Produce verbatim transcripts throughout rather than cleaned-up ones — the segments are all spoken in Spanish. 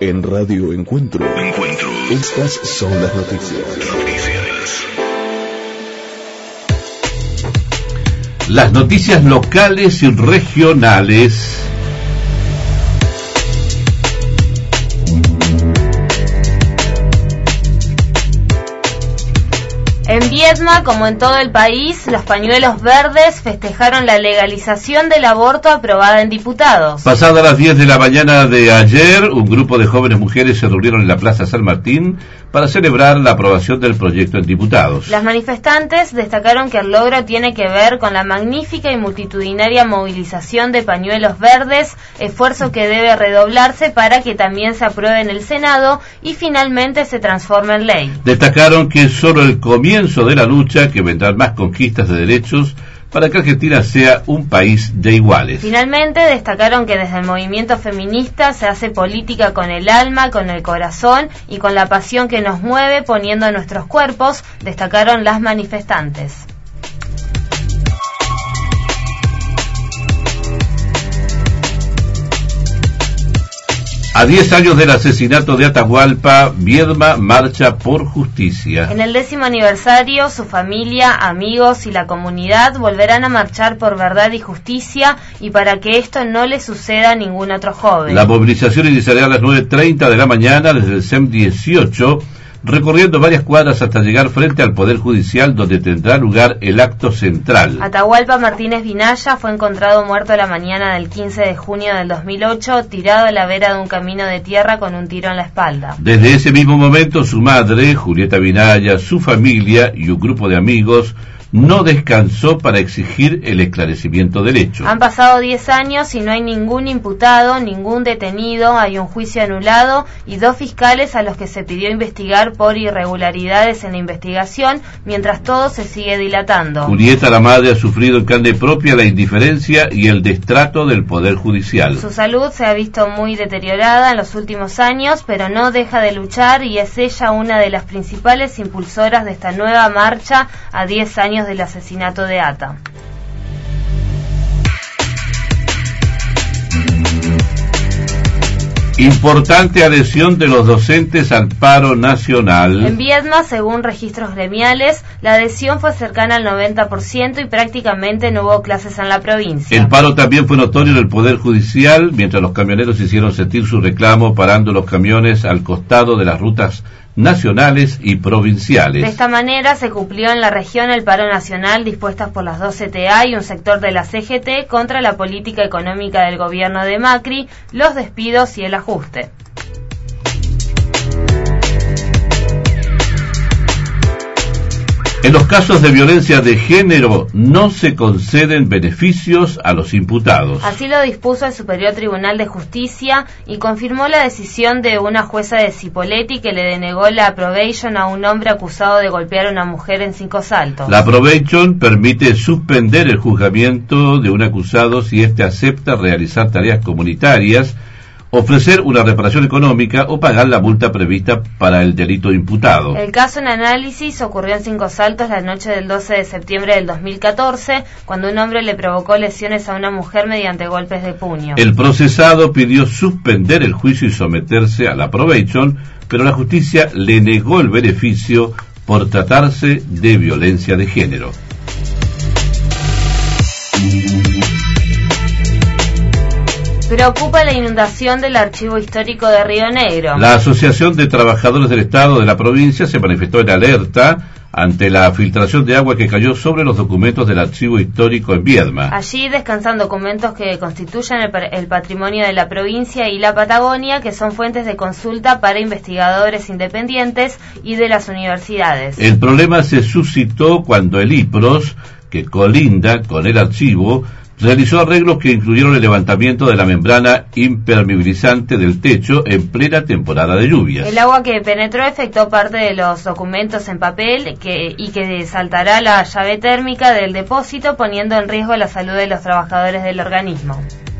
En Radio Encuentro. Encuentro. Estas son las noticias. Noticias. Las noticias locales y regionales. En Viedma, como en todo el país, los pañuelos verdes festejaron la legalización del aborto aprobada en diputados. Pasadas las diez de la mañana de ayer, un grupo de jóvenes mujeres se reunieron en la Plaza San Martín para celebrar la aprobación del proyecto en diputados. Las manifestantes destacaron que el logro tiene que ver con la magnífica y multitudinaria movilización de pañuelos verdes, esfuerzo que debe redoblarse para que también se apruebe en el Senado y finalmente se transforme en ley. Destacaron que es solo el comienzo de la lucha, que vendrán más conquistas de derechos para que Argentina sea un país de iguales. Finalmente destacaron que desde el movimiento feminista se hace política con el alma, con el corazón y con la pasión que nos mueve poniendo nuestros cuerpos, destacaron las manifestantes. A diez años del asesinato de Atahualpa, Viedma marcha por justicia. En el décimo aniversario, su familia, amigos y la comunidad volverán a marchar por verdad y justicia y para que esto no le suceda a ningún otro joven. La movilización iniciará a las nueve treinta de la mañana desde el C E M dieciocho, recorriendo varias cuadras hasta llegar frente al Poder Judicial, donde tendrá lugar el acto central. Atahualpa Martínez Vinaya fue encontrado muerto la mañana del quince de junio del dos mil ocho, tirado a la vera de un camino de tierra con un tiro en la espalda. Desde ese mismo momento, su madre, Julieta Vinaya, su familia y un grupo de amigos no descansó para exigir el esclarecimiento del hecho. Han pasado diez años y no hay ningún imputado, ningún detenido, hay un juicio anulado y dos fiscales a los que se pidió investigar por irregularidades en la investigación, mientras todo se sigue dilatando. Julieta, la madre, ha sufrido en carne propia la indiferencia y el destrato del Poder Judicial. Su salud se ha visto muy deteriorada en los últimos años, pero no deja de luchar y es ella una de las principales impulsoras de esta nueva marcha a diez años del asesinato de Ata. Importante adhesión de los docentes al paro nacional. En Viedma, según registros gremiales, la adhesión fue cercana al noventa por ciento y prácticamente no hubo clases en la provincia. El paro también fue notorio en el Poder Judicial, mientras los camioneros hicieron sentir su reclamo parando los camiones al costado de las rutas nacionales y provinciales. De esta manera se cumplió en la región el paro nacional dispuestas por las dos C T A y un sector de la C G T contra la política económica del gobierno de Macri, los despidos y el ajuste. En los casos de violencia de género no se conceden beneficios a los imputados. Así lo dispuso el Superior Tribunal de Justicia y confirmó la decisión de una jueza de Cipolletti que le denegó la probation a un hombre acusado de golpear a una mujer en Cinco Saltos. La probation permite suspender el juzgamiento de un acusado si éste acepta realizar tareas comunitarias, ofrecer una reparación económica o pagar la multa prevista para el delito imputado. El caso en análisis ocurrió en Cinco Saltos la noche del doce de septiembre del dos mil catorce, cuando un hombre le provocó lesiones a una mujer mediante golpes de puño. El procesado pidió suspender el juicio y someterse a la probation, pero la justicia le negó el beneficio por tratarse de violencia de género. Preocupa la inundación del Archivo Histórico de Río Negro. La Asociación de Trabajadores del Estado de la provincia se manifestó en alerta ante la filtración de agua que cayó sobre los documentos del Archivo Histórico en Viedma. Allí descansan documentos que constituyen el, el patrimonio de la provincia y la Patagonia, que son fuentes de consulta para investigadores independientes y de las universidades. El problema se suscitó cuando el I P R O S, que colinda con el archivo, realizó arreglos que incluyeron el levantamiento de la membrana impermeabilizante del techo en plena temporada de lluvias. El agua que penetró afectó parte de los documentos en papel que, y que saltará la llave térmica del depósito, poniendo en riesgo la salud de los trabajadores del organismo.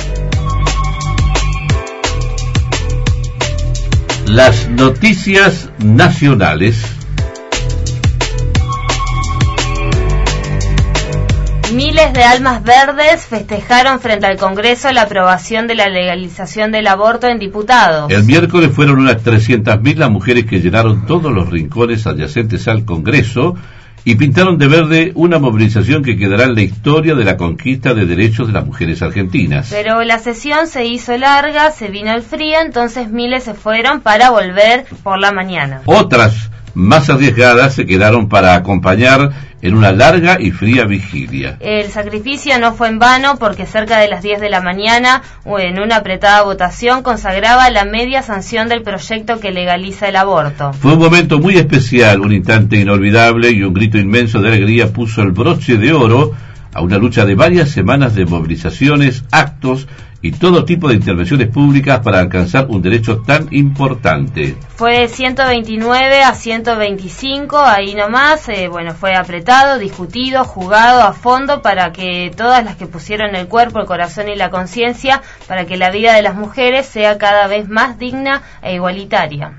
Las noticias nacionales. Miles de almas verdes festejaron frente al Congreso la aprobación de la legalización del aborto en diputados. El miércoles fueron unas trescientas mil las mujeres que llenaron todos los rincones adyacentes al Congreso y pintaron de verde una movilización que quedará en la historia de la conquista de derechos de las mujeres argentinas. Pero la sesión se hizo larga, se vino el frío, entonces miles se fueron para volver por la mañana. Otras, más arriesgadas, se quedaron para acompañar en una larga y fría vigilia. El sacrificio no fue en vano porque cerca de las diez de la mañana, en una apretada votación, consagraba la media sanción del proyecto que legaliza el aborto. Fue un momento muy especial, un instante inolvidable y un grito inmenso de alegría puso el broche de oro a una lucha de varias semanas de movilizaciones, actos y todo tipo de intervenciones públicas para alcanzar un derecho tan importante. Fue ciento veintinueve a ciento veinticinco, ahí nomás, eh, bueno, fue apretado, discutido, jugado a fondo para que todas las que pusieron el cuerpo, el corazón y la conciencia, para que la vida de las mujeres sea cada vez más digna e igualitaria.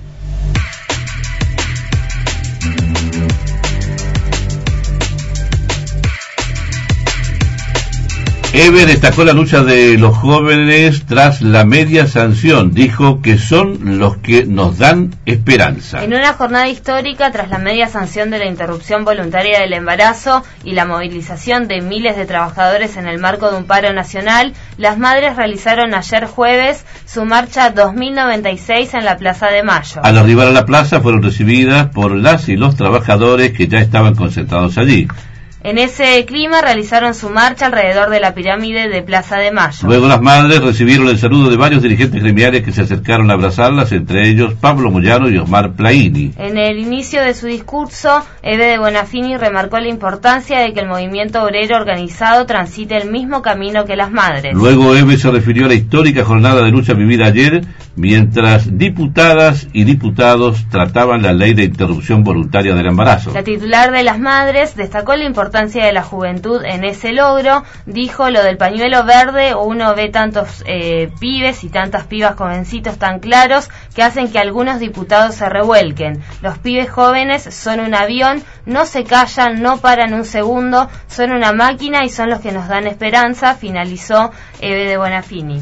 Eve destacó la lucha de los jóvenes tras la media sanción. Dijo que son los que nos dan esperanza. En una jornada histórica, tras la media sanción de la interrupción voluntaria del embarazo y la movilización de miles de trabajadores en el marco de un paro nacional, las madres realizaron ayer jueves su marcha dos mil noventa y seis en la Plaza de Mayo. Al arribar a la plaza fueron recibidas por las y los trabajadores que ya estaban concentrados allí. En ese clima realizaron su marcha alrededor de la pirámide de Plaza de Mayo. Luego las madres recibieron el saludo de varios dirigentes gremiales que se acercaron a abrazarlas, entre ellos Pablo Moyano y Osmar Plaini. En el inicio de su discurso, Eve de Bonafini remarcó la importancia de que el movimiento obrero organizado transite el mismo camino que las madres. Luego Eve se refirió a la histórica jornada de lucha vivida ayer, mientras diputadas y diputados trataban la ley de interrupción voluntaria del embarazo. La titular de las madres destacó la importancia de la juventud en ese logro. Dijo: lo del pañuelo verde, uno ve tantos eh, pibes y tantas pibas jovencitos tan claros que hacen que algunos diputados se revuelquen. Los pibes jóvenes son un avión, no se callan, no paran un segundo, son una máquina y son los que nos dan esperanza, finalizó Eve de Bonafini.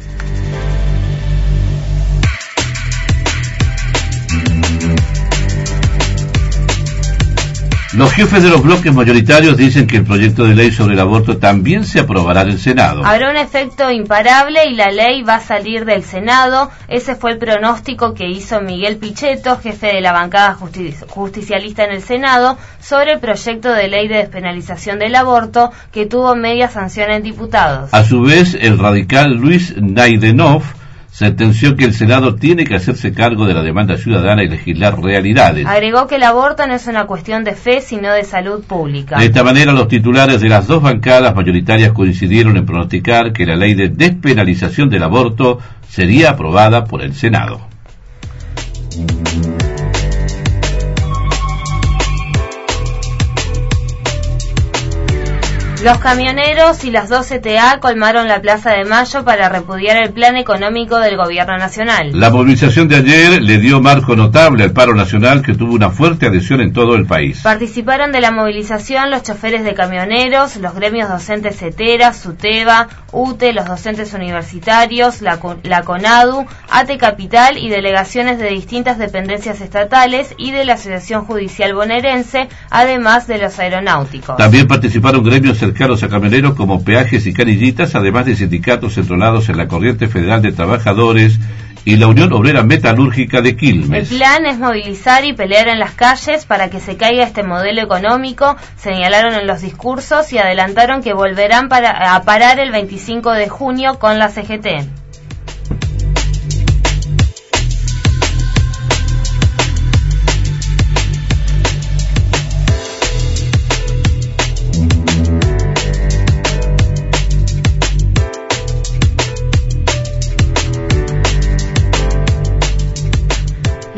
Los jefes de los bloques mayoritarios dicen que el proyecto de ley sobre el aborto también se aprobará en el Senado. Habrá un efecto imparable y la ley va a salir del Senado. Ese fue el pronóstico que hizo Miguel Pichetto, jefe de la bancada justi- justicialista en el Senado, sobre el proyecto de ley de despenalización del aborto que tuvo media sanción en diputados. A su vez, el radical Luis Naidenov sentenció que el Senado tiene que hacerse cargo de la demanda ciudadana y legislar realidades. Agregó que el aborto no es una cuestión de fe, sino de salud pública. De esta manera, los titulares de las dos bancadas mayoritarias coincidieron en pronosticar que la ley de despenalización del aborto sería aprobada por el Senado. Los camioneros y las dos C T A colmaron la Plaza de Mayo para repudiar el plan económico del gobierno nacional. La movilización de ayer le dio marco notable al paro nacional, que tuvo una fuerte adhesión en todo el país. Participaron de la movilización los choferes de camioneros, los gremios docentes CETERA, SUTEBA, UTE, los docentes universitarios, la, la CONADU, ATE Capital y delegaciones de distintas dependencias estatales y de la Asociación Judicial Bonaerense, además de los aeronáuticos. También participaron gremios cercanos a camioneros como Peajes y Canillitas, además de sindicatos entrolados en la Corriente Federal de Trabajadores y la Unión Obrera Metalúrgica de Quilmes. El plan es movilizar y pelear en las calles para que se caiga este modelo económico, señalaron en los discursos y adelantaron que volverán para, a parar el veinticinco de junio con la C G T.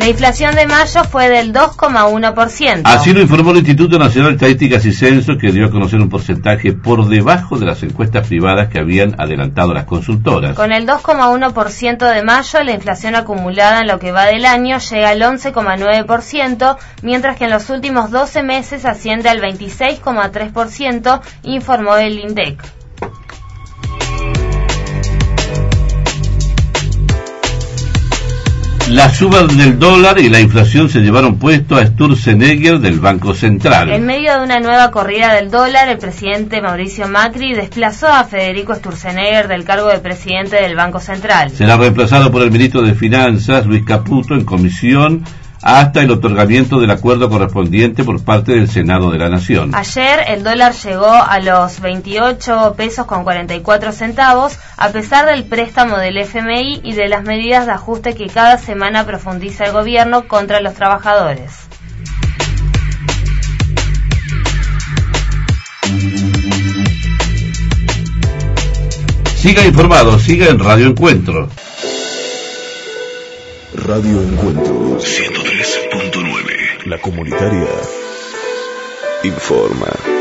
La inflación de mayo fue del dos coma uno por ciento. Así lo informó el Instituto Nacional de Estadísticas y Censo, que dio a conocer un porcentaje por debajo de las encuestas privadas que habían adelantado las consultoras. Con el dos coma uno por ciento de mayo, la inflación acumulada en lo que va del año llega al once coma nueve por ciento, mientras que en los últimos doce meses asciende al veintiséis coma tres por ciento, informó el INDEC. La suba del dólar y la inflación se llevaron puesto a Sturzenegger del Banco Central. En medio de una nueva corrida del dólar, el presidente Mauricio Macri desplazó a Federico Sturzenegger del cargo de presidente del Banco Central. Será reemplazado por el ministro de Finanzas, Luis Caputo, en comisión hasta el otorgamiento del acuerdo correspondiente por parte del Senado de la Nación. Ayer el dólar llegó a los veintiocho pesos con cuarenta y cuatro centavos, a pesar del préstamo del F M I y de las medidas de ajuste que cada semana profundiza el gobierno contra los trabajadores. Siga informado, siga en Radio Encuentro. Radio Encuentro ciento tres punto nueve. La comunitaria informa.